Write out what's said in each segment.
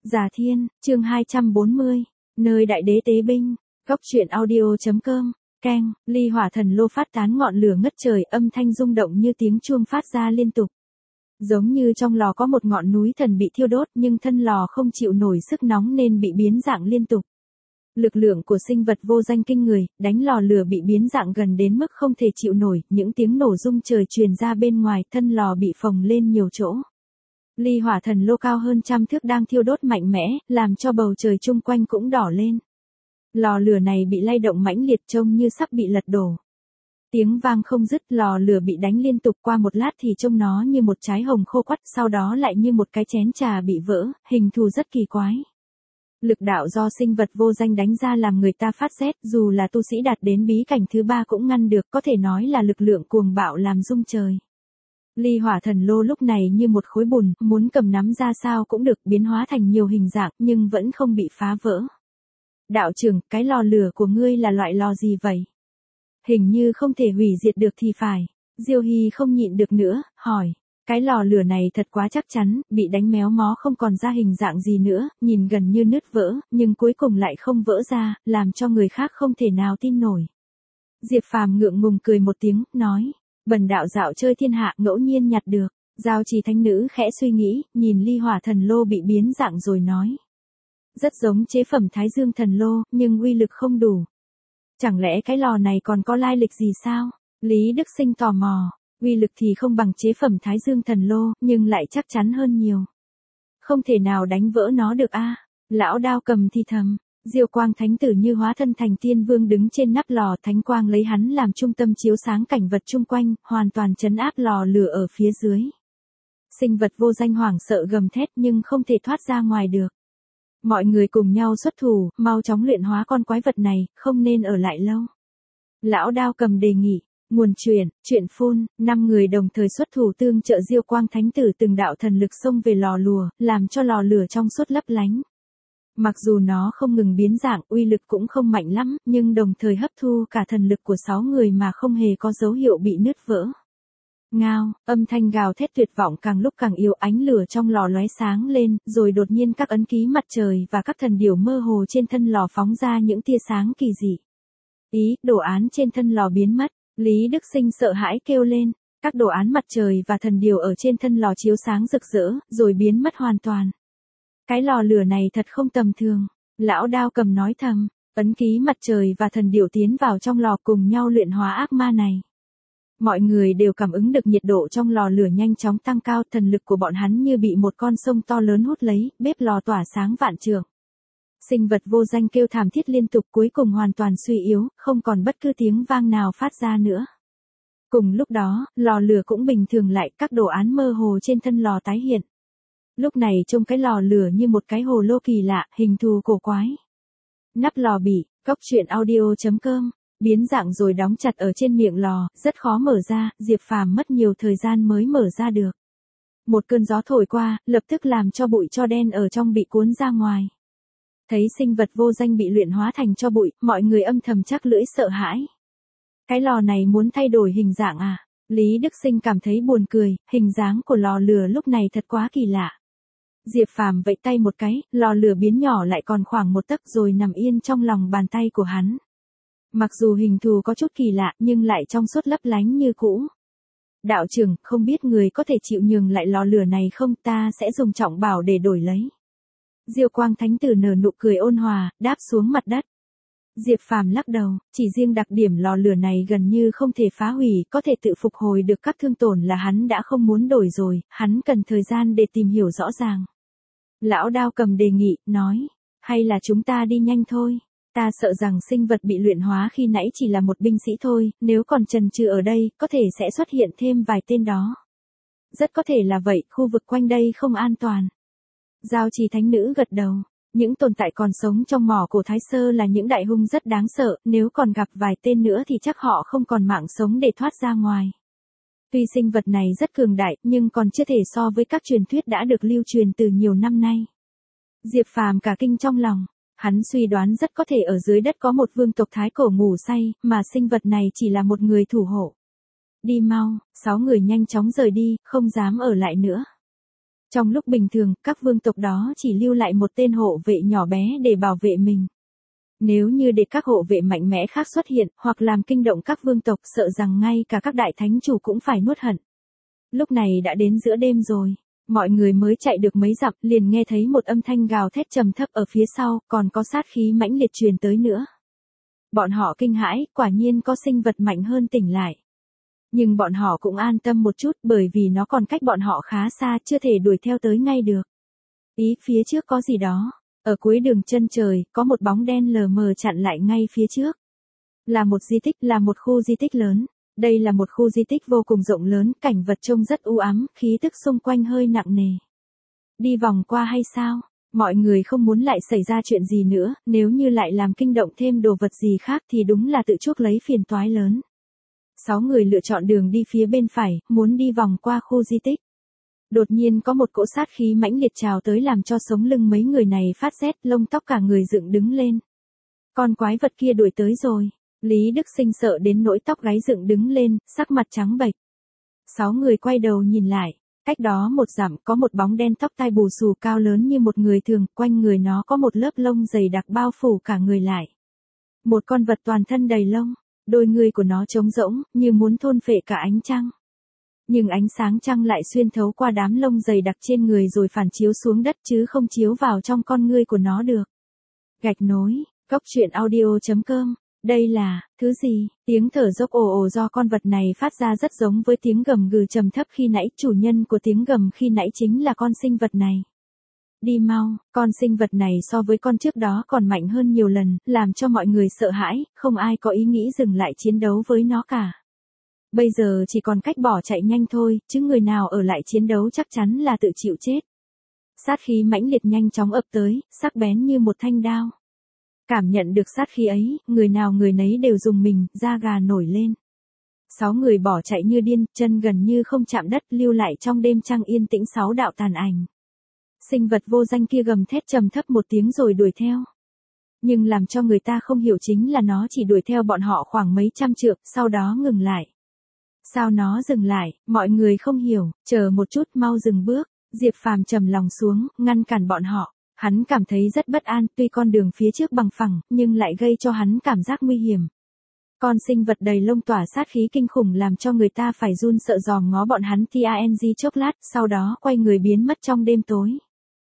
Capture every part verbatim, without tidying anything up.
Già Thiên, chương hai trăm bốn mươi, nơi đại đế tế binh, góc truyện audio.com, keng, ly hỏa thần lô phát tán ngọn lửa ngất trời, âm thanh rung động như tiếng chuông phát ra liên tục. Giống như trong lò có một ngọn núi thần bị thiêu đốt nhưng thân lò không chịu nổi sức nóng nên bị biến dạng liên tục. Lực lượng của sinh vật vô danh kinh người, đánh lò lửa bị biến dạng gần đến mức không thể chịu nổi, những tiếng nổ rung trời truyền ra bên ngoài, thân lò bị phồng lên nhiều chỗ. Ly hỏa thần lô cao hơn trăm thước đang thiêu đốt mạnh mẽ, làm cho bầu trời chung quanh cũng đỏ lên. Lò lửa này bị lay động mãnh liệt trông như sắp bị lật đổ. Tiếng vang không dứt, lò lửa bị đánh liên tục, qua một lát thì trông nó như một trái hồng khô quắt, sau đó lại như một cái chén trà bị vỡ, hình thù rất kỳ quái. Lực đạo do sinh vật vô danh đánh ra làm người ta phát rét, dù là tu sĩ đạt đến bí cảnh thứ ba cũng ngăn được, có thể nói là lực lượng cuồng bạo làm rung trời. Ly hỏa thần lô lúc này như một khối bùn, muốn cầm nắm ra sao cũng được, biến hóa thành nhiều hình dạng, nhưng vẫn không bị phá vỡ. Đạo trưởng, cái lò lửa của ngươi là loại lò gì vậy? Hình như không thể hủy diệt được thì phải. Diêu Hy không nhịn được nữa, hỏi. Cái lò lửa này thật quá chắc chắn, bị đánh méo mó không còn ra hình dạng gì nữa, nhìn gần như nứt vỡ, nhưng cuối cùng lại không vỡ ra, làm cho người khác không thể nào tin nổi. Diệp Phàm ngượng ngùng cười một tiếng, nói. Bần đạo dạo chơi thiên hạ ngẫu nhiên nhặt được. Giao Trì thánh nữ khẽ suy nghĩ, nhìn ly hỏa thần lô bị biến dạng rồi nói. Rất giống chế phẩm Thái Dương thần lô, nhưng uy lực không đủ. Chẳng lẽ cái lò này còn có lai lịch gì sao? Lý Đức Sinh tò mò. Uy lực thì không bằng chế phẩm Thái Dương thần lô, nhưng lại chắc chắn hơn nhiều. Không thể nào đánh vỡ nó được a. Lão Đao Cầm thì thầm. Diêu Quang thánh tử như hóa thân thành tiên vương đứng trên nắp lò, thánh quang lấy hắn làm trung tâm chiếu sáng cảnh vật chung quanh, hoàn toàn trấn áp lò lửa ở phía dưới. Sinh vật vô danh hoảng sợ gầm thét nhưng không thể thoát ra ngoài được. Mọi người cùng nhau xuất thủ, mau chóng luyện hóa con quái vật này, không nên ở lại lâu. Lão Đao Cầm đề nghị. Nguồn truyền, truyện phun, năm người đồng thời xuất thủ tương trợ Diêu Quang thánh tử, từng đạo thần lực xông về lò lùa, làm cho lò lửa trong suốt lấp lánh. Mặc dù nó không ngừng biến dạng, uy lực cũng không mạnh lắm, nhưng đồng thời hấp thu cả thần lực của sáu người mà không hề có dấu hiệu bị nứt vỡ. Ngao, âm thanh gào thét tuyệt vọng càng lúc càng yếu, ánh lửa trong lò lóe sáng lên, rồi đột nhiên các ấn ký mặt trời và các thần điểu mơ hồ trên thân lò phóng ra những tia sáng kỳ dị. Ý, đồ án trên thân lò biến mất. Lý Đức Sinh sợ hãi kêu lên, các đồ án mặt trời và thần điểu ở trên thân lò chiếu sáng rực rỡ, rồi biến mất hoàn toàn. Cái lò lửa này thật không tầm thường, Lão Đao Cầm nói thầm, ấn ký mặt trời và thần điểu tiến vào trong lò cùng nhau luyện hóa ác ma này. Mọi người đều cảm ứng được nhiệt độ trong lò lửa nhanh chóng tăng cao, thần lực của bọn hắn như bị một con sông to lớn hút lấy, bếp lò tỏa sáng vạn trượng. Sinh vật vô danh kêu thảm thiết liên tục, cuối cùng hoàn toàn suy yếu, không còn bất cứ tiếng vang nào phát ra nữa. Cùng lúc đó, lò lửa cũng bình thường lại, các đồ án mơ hồ trên thân lò tái hiện. Lúc này trông cái lò lửa như một cái hồ lô kỳ lạ, hình thù cổ quái. Nắp lò bị, góc truyện audio.com, biến dạng rồi đóng chặt ở trên miệng lò, rất khó mở ra, Diệp Phàm mất nhiều thời gian mới mở ra được. Một cơn gió thổi qua, lập tức làm cho bụi tro đen ở trong bị cuốn ra ngoài. Thấy sinh vật vô danh bị luyện hóa thành tro bụi, mọi người âm thầm chắc lưỡi sợ hãi. Cái lò này muốn thay đổi hình dạng à? Lý Đức Sinh cảm thấy buồn cười, hình dáng của lò lửa lúc này thật quá kỳ lạ. Diệp Phàm vẫy tay một cái, lò lửa biến nhỏ lại còn khoảng một tấc rồi nằm yên trong lòng bàn tay của hắn. Mặc dù hình thù có chút kỳ lạ nhưng lại trong suốt lấp lánh như cũ. Đạo trưởng, không biết người có thể chịu nhường lại lò lửa này không, ta sẽ dùng trọng bảo để đổi lấy. Diêu Quang thánh tử nở nụ cười ôn hòa, đáp xuống mặt đất. Diệp Phàm lắc đầu, chỉ riêng đặc điểm lò lửa này gần như không thể phá hủy, có thể tự phục hồi được các thương tổn là hắn đã không muốn đổi rồi, hắn cần thời gian để tìm hiểu rõ ràng. Lão Đao Cầm đề nghị, nói, hay là chúng ta đi nhanh thôi, ta sợ rằng sinh vật bị luyện hóa khi nãy chỉ là một binh sĩ thôi, nếu còn chần chừ ở đây, có thể sẽ xuất hiện thêm vài tên đó. Rất có thể là vậy, khu vực quanh đây không an toàn. Giao Trì thánh nữ gật đầu, những tồn tại còn sống trong mỏ cổ Thái Sơ là những đại hung rất đáng sợ, nếu còn gặp vài tên nữa thì chắc họ không còn mạng sống để thoát ra ngoài. Tuy sinh vật này rất cường đại, nhưng còn chưa thể so với các truyền thuyết đã được lưu truyền từ nhiều năm nay. Diệp Phàm cả kinh trong lòng, hắn suy đoán rất có thể ở dưới đất có một vương tộc thái cổ ngủ say, mà sinh vật này chỉ là một người thủ hộ. Đi mau, sáu người nhanh chóng rời đi, không dám ở lại nữa. Trong lúc bình thường, các vương tộc đó chỉ lưu lại một tên hộ vệ nhỏ bé để bảo vệ mình. Nếu như để các hộ vệ mạnh mẽ khác xuất hiện, hoặc làm kinh động các vương tộc, sợ rằng ngay cả các đại thánh chủ cũng phải nuốt hận. Lúc này đã đến giữa đêm rồi. Mọi người mới chạy được mấy dặm, liền nghe thấy một âm thanh gào thét trầm thấp ở phía sau, còn có sát khí mãnh liệt truyền tới nữa. Bọn họ kinh hãi, quả nhiên có sinh vật mạnh hơn tỉnh lại. Nhưng bọn họ cũng an tâm một chút, bởi vì nó còn cách bọn họ khá xa, chưa thể đuổi theo tới ngay được. Ý, phía trước có gì đó. Ở cuối đường chân trời, có một bóng đen lờ mờ chặn lại ngay phía trước. Là một di tích, là một khu di tích lớn. Đây là một khu di tích vô cùng rộng lớn, cảnh vật trông rất u ám, khí tức xung quanh hơi nặng nề. Đi vòng qua hay sao? Mọi người không muốn lại xảy ra chuyện gì nữa, nếu như lại làm kinh động thêm đồ vật gì khác thì đúng là tự chuốc lấy phiền toái lớn. Sáu người lựa chọn đường đi phía bên phải, muốn đi vòng qua khu di tích. Đột nhiên có một cỗ sát khí mãnh liệt trào tới làm cho sống lưng mấy người này phát rét, lông tóc cả người dựng đứng lên. Con quái vật kia đuổi tới rồi. Lý Đức Sinh sợ đến nỗi tóc gáy dựng đứng lên, sắc mặt trắng bệch. Sáu người quay đầu nhìn lại, cách đó một dặm có một bóng đen tóc tai bù xù cao lớn như một người thường, quanh người nó có một lớp lông dày đặc bao phủ cả người lại. Một con vật toàn thân đầy lông, đôi người của nó trống rỗng, như muốn thôn phệ cả ánh trăng. Nhưng ánh sáng trăng lại xuyên thấu qua đám lông dày đặc trên người rồi phản chiếu xuống đất chứ không chiếu vào trong con ngươi của nó được. Gạch nối, Cốc Truyện Audio chấm com. Đây là, thứ gì? Tiếng thở dốc ồ ồ do con vật này phát ra rất giống với tiếng gầm gừ trầm thấp khi nãy, chủ nhân của tiếng gầm khi nãy chính là con sinh vật này. Đi mau, con sinh vật này so với con trước đó còn mạnh hơn nhiều lần, làm cho mọi người sợ hãi, không ai có ý nghĩ dừng lại chiến đấu với nó cả. Bây giờ chỉ còn cách bỏ chạy nhanh thôi, chứ người nào ở lại chiến đấu chắc chắn là tự chịu chết. Sát khí mãnh liệt nhanh chóng ập tới, sắc bén như một thanh đao. Cảm nhận được sát khí ấy, người nào người nấy đều rùng mình, da gà nổi lên. Sáu người bỏ chạy như điên, chân gần như không chạm đất, lưu lại trong đêm trăng yên tĩnh sáu đạo tàn ảnh. Sinh vật vô danh kia gầm thét trầm thấp một tiếng rồi đuổi theo. Nhưng làm cho người ta không hiểu chính là nó chỉ đuổi theo bọn họ khoảng mấy trăm trượng, sau đó ngừng lại. Sao nó dừng lại, mọi người không hiểu, chờ một chút, mau dừng bước. Diệp Phàm trầm lòng xuống, ngăn cản bọn họ. Hắn cảm thấy rất bất an, tuy con đường phía trước bằng phẳng, nhưng lại gây cho hắn cảm giác nguy hiểm. Con sinh vật đầy lông tỏa sát khí kinh khủng làm cho người ta phải run sợ dòm ngó bọn hắn tang chốc lát, sau đó quay người biến mất trong đêm tối.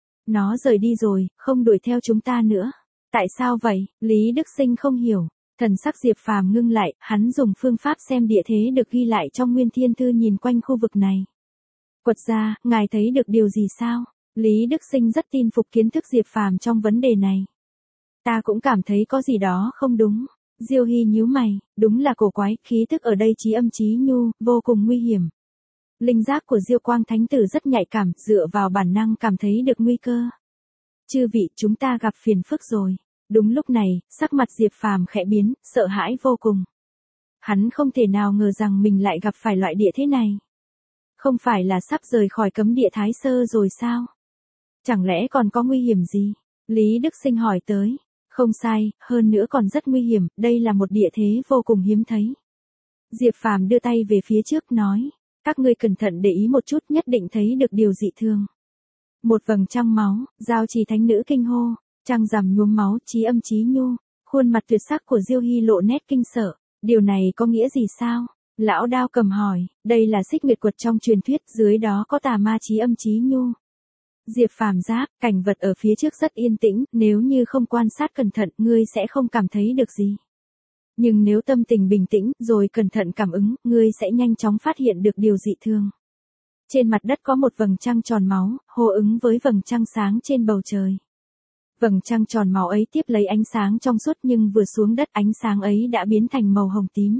Nó rời đi rồi, không đuổi theo chúng ta nữa. Tại sao vậy? Lý Đức Sinh không hiểu. Thần sắc Diệp Phàm ngưng lại, hắn dùng phương pháp xem địa thế được ghi lại trong Nguyên Thiên Thư nhìn quanh khu vực này. Quật gia, ngài thấy được điều gì sao? Lý Đức Sinh rất tin phục kiến thức Diệp Phàm trong vấn đề này. Ta cũng cảm thấy có gì đó không đúng. Diêu Hy nhíu mày, đúng là cổ quái, khí tức ở đây trí âm trí nhu, vô cùng nguy hiểm. Linh giác của Diêu Quang Thánh Tử rất nhạy cảm, dựa vào bản năng cảm thấy được nguy cơ. Chư vị, chúng ta gặp phiền phức rồi. Đúng lúc này, sắc mặt Diệp Phàm khẽ biến, sợ hãi vô cùng. Hắn không thể nào ngờ rằng mình lại gặp phải loại địa thế này. Không phải là sắp rời khỏi cấm địa Thái Sơ rồi sao? Chẳng lẽ còn có nguy hiểm gì? Lý Đức Sinh hỏi tới. Không sai, hơn nữa còn rất nguy hiểm, đây là một địa thế vô cùng hiếm thấy. Diệp Phàm đưa tay về phía trước nói, các ngươi cẩn thận để ý một chút, nhất định thấy được điều dị thường. Một vầng trăng máu, Giao Trì Thánh Nữ kinh hô, trăng rằm nhuốm máu, trí âm trí nhu, khuôn mặt tuyệt sắc của Diêu Hy lộ nét kinh sợ, điều này có nghĩa gì sao? Lão Đao Cầm hỏi, đây là Xích Nguyệt Quật trong truyền thuyết, dưới đó có tà ma trí âm trí nhu. Diệp Phàm giáp, cảnh vật ở phía trước rất yên tĩnh, nếu như không quan sát cẩn thận, ngươi sẽ không cảm thấy được gì. Nhưng nếu tâm tình bình tĩnh, rồi cẩn thận cảm ứng, ngươi sẽ nhanh chóng phát hiện được điều dị thường. Trên mặt đất có một vầng trăng tròn máu, hô ứng với vầng trăng sáng trên bầu trời. Vầng trăng tròn máu ấy tiếp lấy ánh sáng trong suốt, nhưng vừa xuống đất ánh sáng ấy đã biến thành màu hồng tím.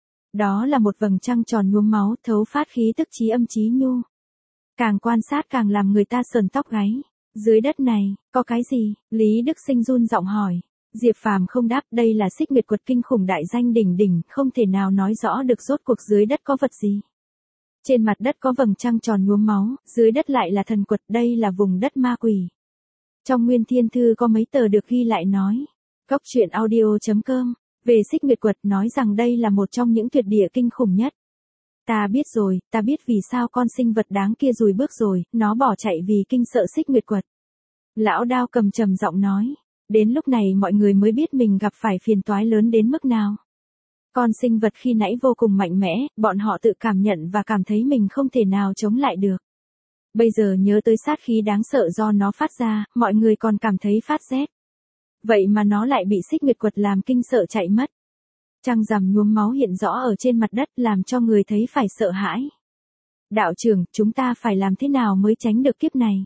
Đó là một vầng trăng tròn nhuốm máu, thấu phát khí tức trí âm trí nhu. Càng quan sát càng làm người ta sờn tóc gáy. Dưới đất này, có cái gì? Lý Đức Sinh run giọng hỏi. Diệp Phàm không đáp, đây là Xích Nguyệt Quật kinh khủng đại danh đỉnh đỉnh, không thể nào nói rõ được rốt cuộc dưới đất có vật gì. Trên mặt đất có vầng trăng tròn nhuốm máu, dưới đất lại là thần quật, đây là vùng đất ma quỷ. Trong Nguyên Thiên Thư có mấy tờ được ghi lại nói. Cốc Truyện Audio chấm com về Xích Nguyệt Quật nói rằng đây là một trong những tuyệt địa kinh khủng nhất. Ta biết rồi, ta biết vì sao con sinh vật đáng kia rùi bước rồi, nó bỏ chạy vì kinh sợ Xích Nguyệt Quật. Lão Đao Cầm trầm giọng nói. Đến lúc này mọi người mới biết mình gặp phải phiền toái lớn đến mức nào. Con sinh vật khi nãy vô cùng mạnh mẽ, bọn họ tự cảm nhận và cảm thấy mình không thể nào chống lại được. Bây giờ nhớ tới sát khí đáng sợ do nó phát ra, mọi người còn cảm thấy phát rét. Vậy mà nó lại bị Xích Nguyệt Quật làm kinh sợ chạy mất. Trăng rằm nhuốm máu hiện rõ ở trên mặt đất làm cho người thấy phải sợ hãi. Đạo trưởng, chúng ta phải làm thế nào mới tránh được kiếp này?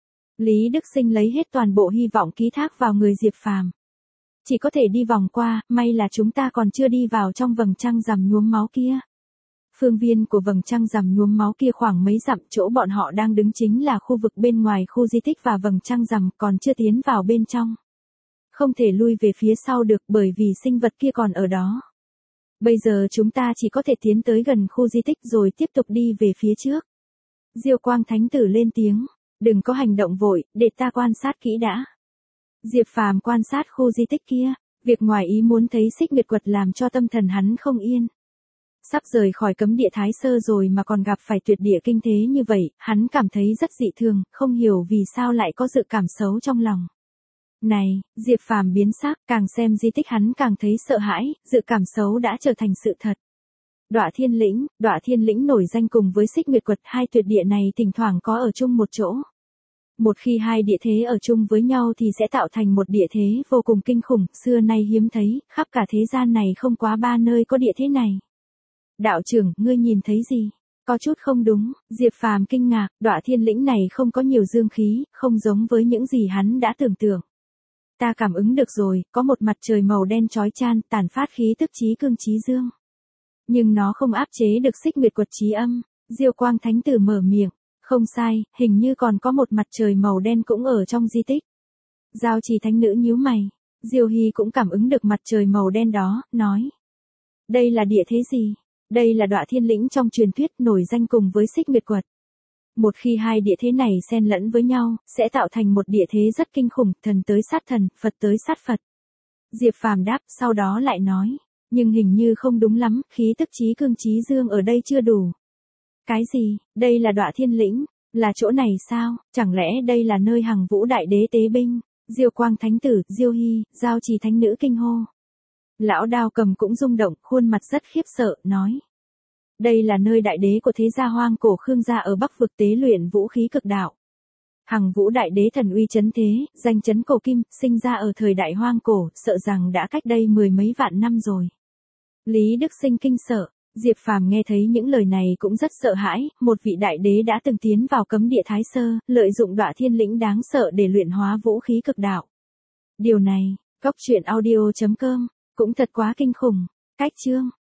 Lý Đức Sinh lấy hết toàn bộ hy vọng ký thác vào người Diệp Phàm. Chỉ có thể đi vòng qua, may là chúng ta còn chưa đi vào trong vầng trăng rằm nhuốm máu kia. Phương viên của vầng trăng rằm nhuốm máu kia khoảng mấy dặm, chỗ bọn họ đang đứng chính là khu vực bên ngoài khu di tích và vầng trăng rằm, còn chưa tiến vào bên trong. Không thể lui về phía sau được bởi vì sinh vật kia còn ở đó. Bây giờ chúng ta chỉ có thể tiến tới gần khu di tích rồi tiếp tục đi về phía trước. Diêu Quang Thánh Tử lên tiếng, đừng có hành động vội, để ta quan sát kỹ đã. Diệp Phàm quan sát khu di tích kia, việc ngoài ý muốn thấy Xích Nguyệt Quật làm cho tâm thần hắn không yên. Sắp rời khỏi cấm địa Thái Sơ rồi mà còn gặp phải tuyệt địa kinh thế như vậy, hắn cảm thấy rất dị thường, không hiểu vì sao lại có dự cảm xấu trong lòng. Này, Diệp Phàm biến sắc, càng xem di tích hắn càng thấy sợ hãi, dự cảm xấu đã trở thành sự thật. Đọa Thiên Lĩnh, Đọa Thiên Lĩnh nổi danh cùng với Xích Nguyệt Quật, hai tuyệt địa này thỉnh thoảng có ở chung một chỗ. Một khi hai địa thế ở chung với nhau thì sẽ tạo thành một địa thế vô cùng kinh khủng, xưa nay hiếm thấy, khắp cả thế gian này không quá ba nơi có địa thế này. Đạo trưởng, ngươi nhìn thấy gì? Có chút không đúng, Diệp Phàm kinh ngạc, Đọa Thiên Lĩnh này không có nhiều dương khí, không giống với những gì hắn đã tưởng tượng. Ta cảm ứng được rồi, có một mặt trời màu đen chói chan, tản phát khí tức chí cương chí dương. Nhưng nó không áp chế được Xích Nguyệt Quật chí âm. Diêu Quang Thánh Tử mở miệng, không sai, hình như còn có một mặt trời màu đen cũng ở trong di tích. Giao Trì Thánh Nữ nhíu mày, Diêu Hy cũng cảm ứng được mặt trời màu đen đó, nói. Đây là địa thế gì? Đây là Đọa Thiên Lĩnh trong truyền thuyết nổi danh cùng với Xích Nguyệt Quật. Một khi hai địa thế này xen lẫn với nhau, sẽ tạo thành một địa thế rất kinh khủng, thần tới sát thần, Phật tới sát Phật. Diệp Phàm đáp, sau đó lại nói, nhưng hình như không đúng lắm, khí tức chí cương chí dương ở đây chưa đủ. Cái gì, đây là Đọa Thiên Lĩnh, là chỗ này sao, chẳng lẽ đây là nơi Hằng Vũ Đại Đế tế binh? Diêu Quang Thánh Tử, Diêu Hy, Giao Trì Thánh Nữ kinh hô. Lão Đao Cầm cũng rung động, khuôn mặt rất khiếp sợ, nói. Đây là nơi đại đế của thế gia hoang cổ Khương gia ở Bắc vực tế luyện vũ khí cực đạo. Hằng Vũ Đại Đế thần uy chấn thế, danh chấn cổ kim, sinh ra ở thời đại hoang cổ, sợ rằng đã cách đây mười mấy vạn năm rồi. Lý Đức Sinh kinh sợ, Diệp Phàm nghe thấy những lời này cũng rất sợ hãi, một vị đại đế đã từng tiến vào cấm địa Thái Sơ, lợi dụng Đọa Thiên Lĩnh đáng sợ để luyện hóa vũ khí cực đạo. Điều này, Cốc Truyện Audio chấm com, cũng thật quá kinh khủng. Cách chương